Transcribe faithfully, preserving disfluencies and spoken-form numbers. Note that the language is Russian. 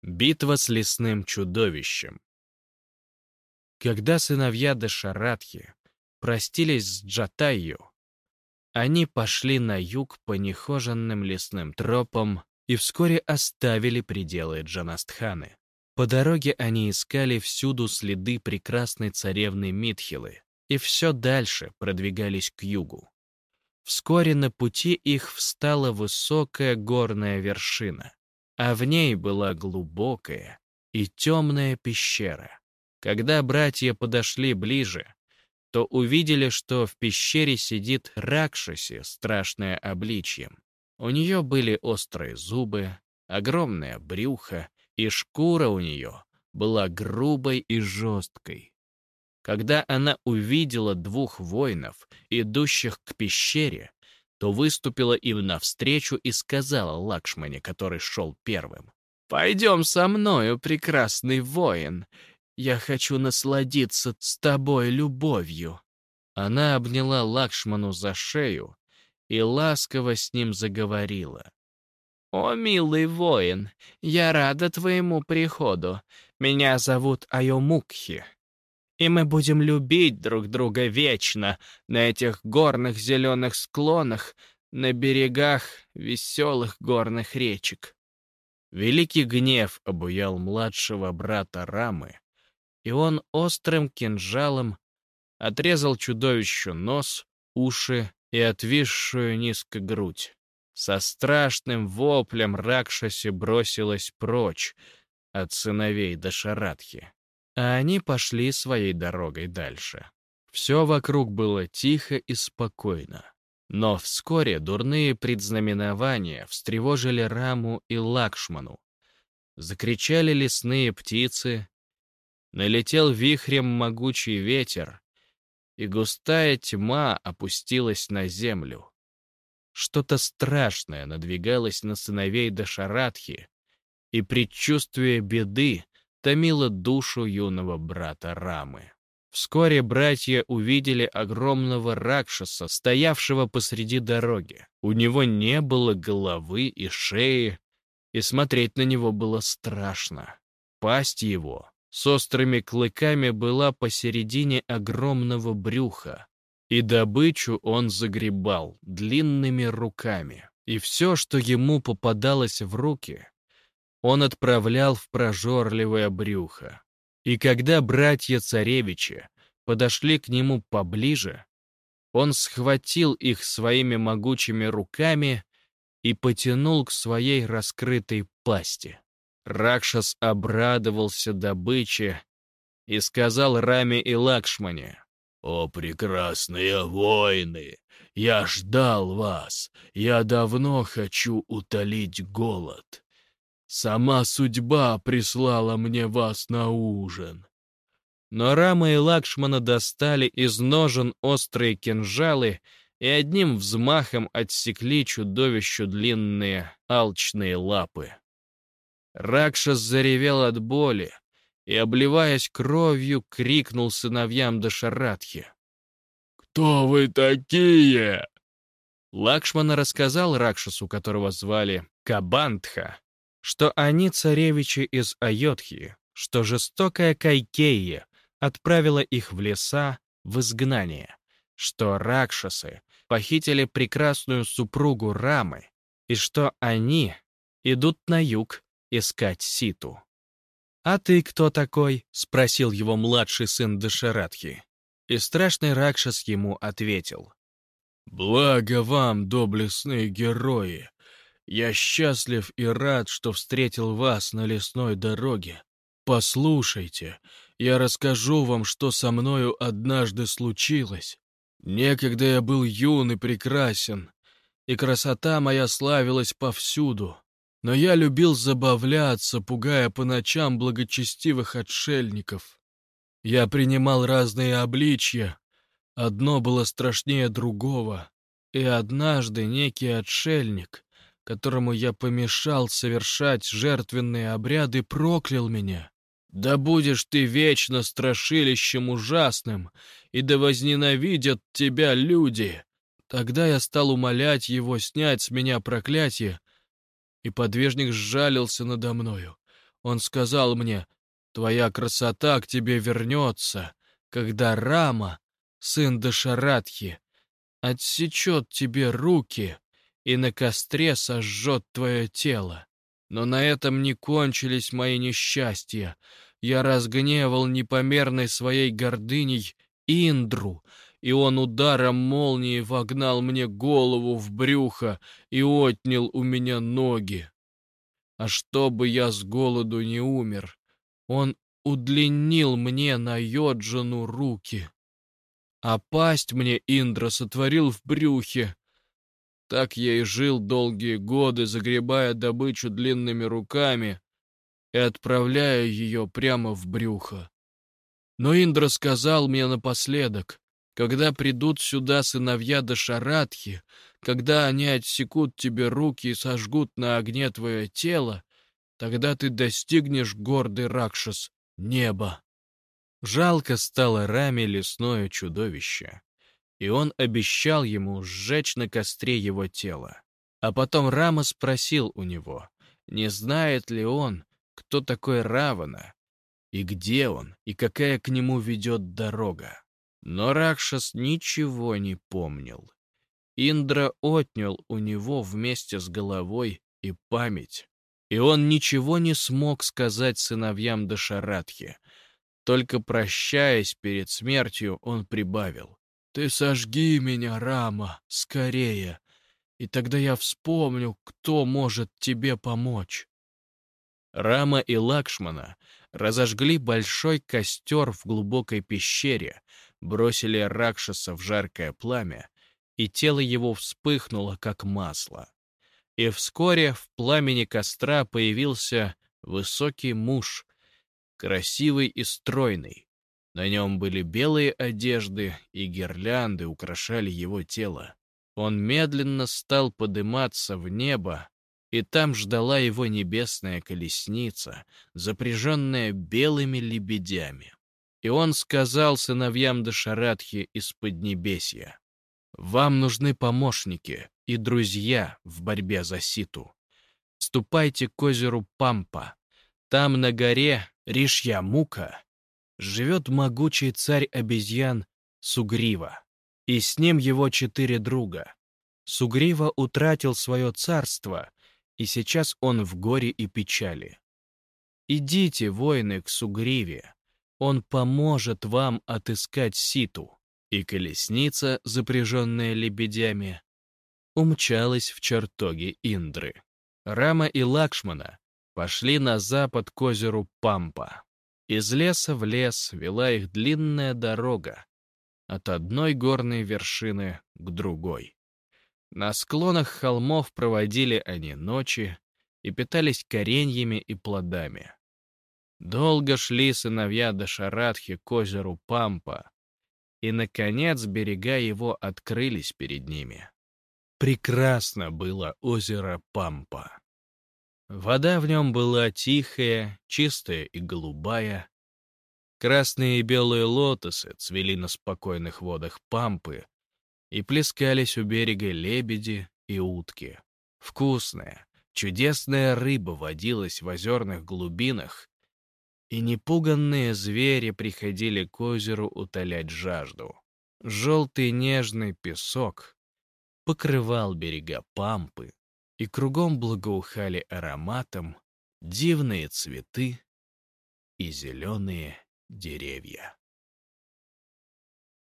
Битва с лесным чудовищем. Когда сыновья Дашаратхи простились с Джатайю, они пошли на юг по нехоженным лесным тропам и вскоре оставили пределы Джанастханы. По дороге они искали всюду следы прекрасной царевны Митхилы и все дальше продвигались к югу. Вскоре на пути их встала высокая горная вершина, а в ней была глубокая и темная пещера. Когда братья подошли ближе, то увидели, что в пещере сидит Ракшаси, страшное обличьем. У нее были острые зубы, огромное брюхо, и шкура у нее была грубой и жесткой. Когда она увидела двух воинов, идущих к пещере, то выступила им навстречу и сказала Лакшмане, который шел первым: «Пойдем со мною, прекрасный воин. Я хочу насладиться с тобой любовью». Она обняла Лакшману за шею и ласково с ним заговорила. «О, милый воин, я рада твоему приходу. Меня зовут Айомукхи, и мы будем любить друг друга вечно на этих горных зеленых склонах, на берегах веселых горных речек». Великий гнев обуял младшего брата Рамы, и он острым кинжалом отрезал чудовищу нос, уши и отвисшую низко грудь. Со страшным воплем Ракшаси бросилась прочь от сыновей Дашаратхи, а они пошли своей дорогой дальше. Все вокруг было тихо и спокойно, но вскоре дурные предзнаменования встревожили Раму и Лакшману. Закричали лесные птицы, налетел вихрем могучий ветер, и густая тьма опустилась на землю. Что-то страшное надвигалось на сыновей Дашаратхи, и предчувствие беды томило душу юного брата Рамы. Вскоре братья увидели огромного Ракшаса, стоявшего посреди дороги. У него не было головы и шеи, и смотреть на него было страшно. Пасть его с острыми клыками была посередине огромного брюха, и добычу он загребал длинными руками, и все, что ему попадалось в руки, он отправлял в прожорливое брюхо. И когда братья-царевичи подошли к нему поближе, он схватил их своими могучими руками и потянул к своей раскрытой пасти. Ракшас обрадовался добыче и сказал Раме и Лакшмане: «О, прекрасные воины! Я ждал вас! Я давно хочу утолить голод. Сама судьба прислала мне вас на ужин». Но Рама и Лакшмана достали из ножен острые кинжалы и одним взмахом отсекли чудовищу длинные алчные лапы. Ракшас заревел от боли и, обливаясь кровью, крикнул сыновьям Дашаратхи: «Кто вы такие?» Лакшмана рассказал Ракшасу, которого звали Кабантха, что они царевичи из Айодхи, что жестокая Кайкейя отправила их в леса в изгнание, что Ракшасы похитили прекрасную супругу Рамы и что они идут на юг искать Ситу. «А ты кто такой?» — спросил его младший сын Дашаратхи. И страшный Ракшас ему ответил: «Благо вам, доблестные герои! Я счастлив и рад, что встретил вас на лесной дороге. Послушайте, я расскажу вам, что со мною однажды случилось. Некогда я был юн и прекрасен, и красота моя славилась повсюду. Но я любил забавляться, пугая по ночам благочестивых отшельников. Я принимал разные обличья, одно было страшнее другого, и однажды некий отшельник, которому я помешал совершать жертвенные обряды, проклял меня. Да будешь ты вечно страшилищем ужасным, и да возненавидят тебя люди. Тогда я стал умолять его снять с меня проклятие, и подвижник сжалился надо мною. Он сказал мне: «Твоя красота к тебе вернется, когда Рама, сын Дашаратхи, отсечет тебе руки и на костре сожжет твое тело». Но на этом не кончились мои несчастья. Я разгневал непомерной своей гордыней Индру, и он ударом молнии вогнал мне голову в брюхо и отнял у меня ноги. А чтобы я с голоду не умер, он удлинил мне на Йоджану руки, а пасть мне Индра сотворил в брюхе. Так я и жил долгие годы, загребая добычу длинными руками и отправляя ее прямо в брюхо. Но Индра сказал мне напоследок: когда придут сюда сыновья Дашаратхи, когда они отсекут тебе руки и сожгут на огне твое тело, тогда ты достигнешь, гордый Ракшас, неба. Жалко стало Раме лесное чудовище, и он обещал ему сжечь на костре его тело. А потом Рама спросил у него, не знает ли он, кто такой Равана, и где он, и какая к нему ведет дорога. Но Ракшас ничего не помнил. Индра отнял у него вместе с головой и память, и он ничего не смог сказать сыновьям Дашаратхи. Только прощаясь перед смертью, он прибавил: «Ты сожги меня, Рама, скорее, и тогда я вспомню, кто может тебе помочь». Рама и Лакшмана разожгли большой костер в глубокой пещере, бросили Ракшаса в жаркое пламя, и тело его вспыхнуло, как масло. И вскоре в пламени костра появился высокий муж, красивый и стройный. На нем были белые одежды, и гирлянды украшали его тело. Он медленно стал подниматься в небо, и там ждала его небесная колесница, запряженная белыми лебедями. И он сказал сыновьям Дашаратхи из Поднебесья: «Вам нужны помощники и друзья в борьбе за Ситу. Ступайте к озеру Пампа. Там на горе Ришьямука живет могучий царь обезьян Сугрива, и с ним его четыре друга. Сугрива утратил свое царство, и сейчас он в горе и печали. Идите, воины, к Сугриве, он поможет вам отыскать Ситу». И колесница, запряженная лебедями, умчалась в чертоги Индры. Рама и Лакшмана пошли на запад к озеру Пампа. Из леса в лес вела их длинная дорога от одной горной вершины к другой. На склонах холмов проводили они ночи и питались кореньями и плодами. Долго шли сыновья Дашаратхи к озеру Пампа, и, наконец, берега его открылись перед ними. Прекрасно было озеро Пампа. Вода в нем была тихая, чистая и голубая. Красные и белые лотосы цвели на спокойных водах Пампы, и плескались у берега лебеди и утки. Вкусная, чудесная рыба водилась в озерных глубинах, и непуганные звери приходили к озеру утолять жажду. Желтый нежный песок покрывал берега Пампы, и кругом благоухали ароматом дивные цветы и зеленые деревья.